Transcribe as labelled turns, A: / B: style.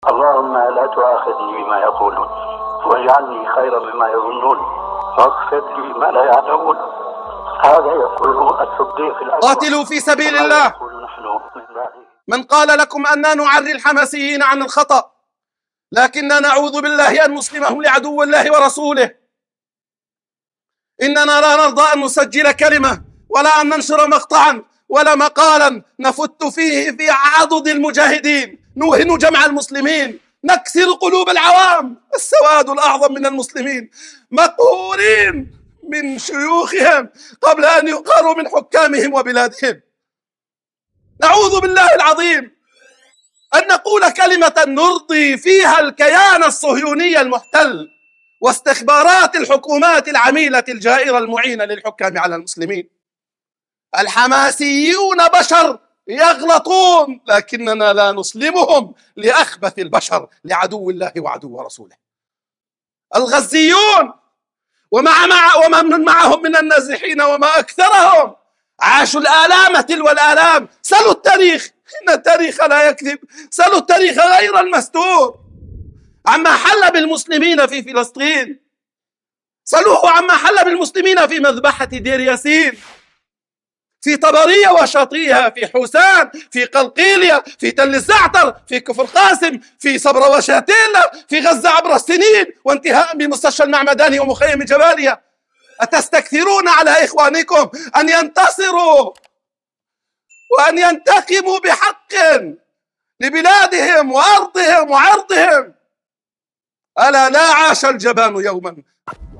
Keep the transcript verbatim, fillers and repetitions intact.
A: اللهم لا تؤاخذني بما يقولون واجعلني خيرا مما يظنون واغفر لي ما لا يعلمون. هذا يقول الصديق الأكبر.
B: قاتلوا في سبيل الله. من قال لكم أننا نعري الحماسيين عن الخطأ، لكننا نعوذ بالله أن نسلمهم لعدو الله ورسوله. إننا لا نرضى أن نسجل كلمة ولا أن ننشر مقطعا ولا مقالا نفت فيه في عضد المجاهدين، نوهن جمع المسلمين، نكسر قلوب العوام. السواد الأعظم من المسلمين مقهورين من شيوخهم قبل أن يقهروا من حكامهم وبلادهم. نعوذ بالله العظيم أن نقول كلمة نرضي فيها الكيان الصهيوني المحتل واستخبارات الحكومات العميلة الجائرة المعينة للحكام على المسلمين. الحماسيون بشر يغلطون، لكننا لا نسلمهم لأخبث البشر، لعدو الله وعدو رسوله. الغزيون ومع مع ومن معهم من النازحين وما أكثرهم عاشوا الآلام تلو الآلام. سلوا التاريخ، إن التاريخ لا يكذب. سلوا التاريخ غير المستور عما حل بالمسلمين في فلسطين، سلوه عما حل بالمسلمين في مذبحة دير ياسين، في طبرية وشاطئها، في حوسان، في قلقيلية، في تل الزعتر، في كفر قاسم، في صبرا وشاتيلا، في غزة عبر السنين، وانتهاء بمستشفى المعمداني ومخيم جباليا. أتستكثرون على إخوانكم أن ينتصروا وأن ينتقموا بحق لبلادهم وأرضهم وعرضهم؟ ألا لا عاش الجبان يوما